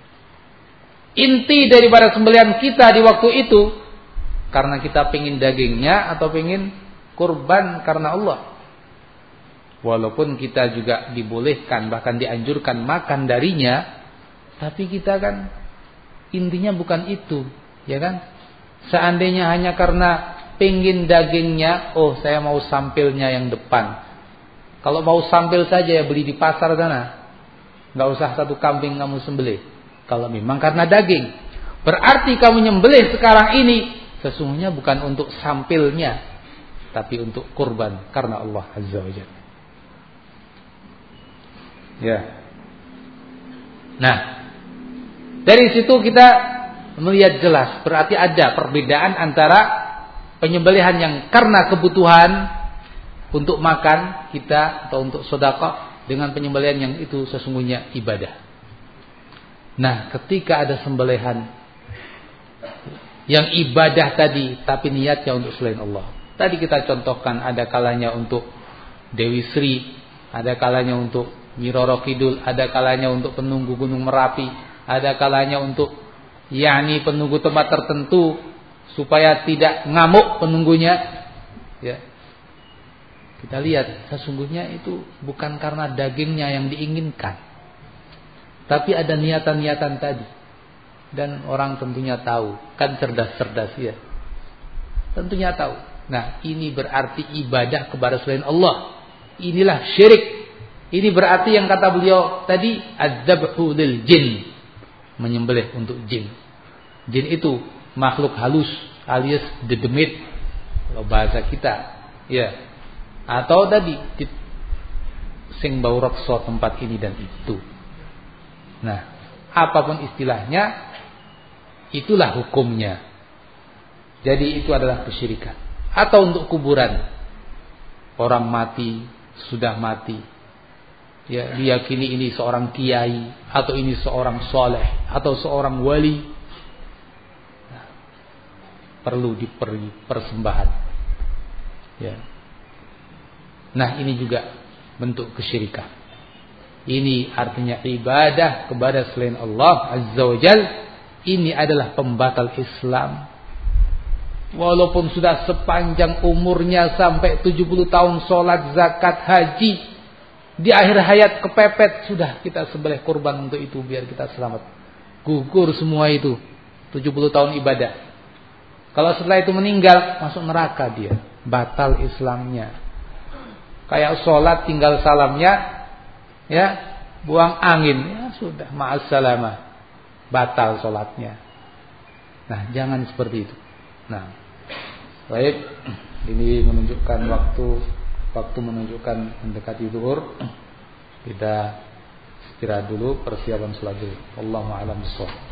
Speaker 1: Inti daripada sembelihan kita di waktu itu karena kita pengen dagingnya atau pengen kurban karena Allah. Walaupun kita juga dibolehkan bahkan dianjurkan makan darinya, tapi kita kan intinya bukan itu, ya kan? Seandainya hanya karena pengin dagingnya, oh saya mau sampilnya yang depan. Kalau mau sampil saja ya beli di pasar sana. Enggak usah satu kambing kamu sembelih. Kalau memang karena daging, berarti kamu nyembelih sekarang ini sesungguhnya bukan untuk sampilnya, tapi untuk kurban karena Allah Azza wa Jalla. Ya. Nah, dari situ kita melihat jelas, berarti ada perbedaan antara penyembelihan yang karena kebutuhan untuk makan kita atau untuk sedekah dengan penyembelihan yang itu sesungguhnya ibadah. Nah, ketika ada sembelihan yang ibadah tadi tapi niatnya untuk selain Allah. Tadi kita contohkan ada kalanya untuk Dewi Sri, ada kalanya untuk Nyi Roro Kidul, ada kalanya untuk penunggu Gunung Merapi, ada kalanya untuk yakni penunggu tempat tertentu supaya tidak ngamuk penunggunya. Ya. Kita lihat sesungguhnya itu bukan karena dagingnya yang diinginkan, tapi ada niatan-niatan tadi. Dan orang tentunya tahu, kan cerdas-cerdas ya. Tentunya tahu. Nah, ini berarti ibadah kepada selain Allah. Inilah syirik. Ini berarti yang kata beliau tadi, adzabhu lil jin, menyembelih untuk jin. Jin itu makhluk halus alias dedemit kalau bahasa kita, ya. Atau tadi sing bau reksa tempat ini dan itu. Nah, apapun istilahnya, itulah hukumnya. Jadi itu adalah kesyirikan. Atau untuk kuburan, orang mati, sudah mati, ya, diyakini ini seorang kiai, atau ini seorang soleh, atau seorang wali, nah, perlu diberi persembahan, ya. Nah, ini juga bentuk kesyirikan. Ini artinya ibadah kepada selain Allah Azza wa Jal. Ini adalah pembatal Islam. Walaupun sudah sepanjang umurnya sampai tujuh puluh tahun sholat, zakat, haji, di akhir hayat kepepet, sudah kita sembelih kurban untuk itu biar kita selamat. Gugur semua itu tujuh puluh tahun ibadah. Kalau setelah itu meninggal, masuk neraka dia. Batal Islamnya. Kayak sholat tinggal salamnya, ya, buang angin, ya sudah, ma'assalamah, batal sholatnya. Nah, jangan seperti itu. Nah, baik, ini menunjukkan waktu, waktu menunjukkan mendekati zuhur. Kita istirahat dulu, persiapan sholat dulu. Wallahu a'lam bishawab.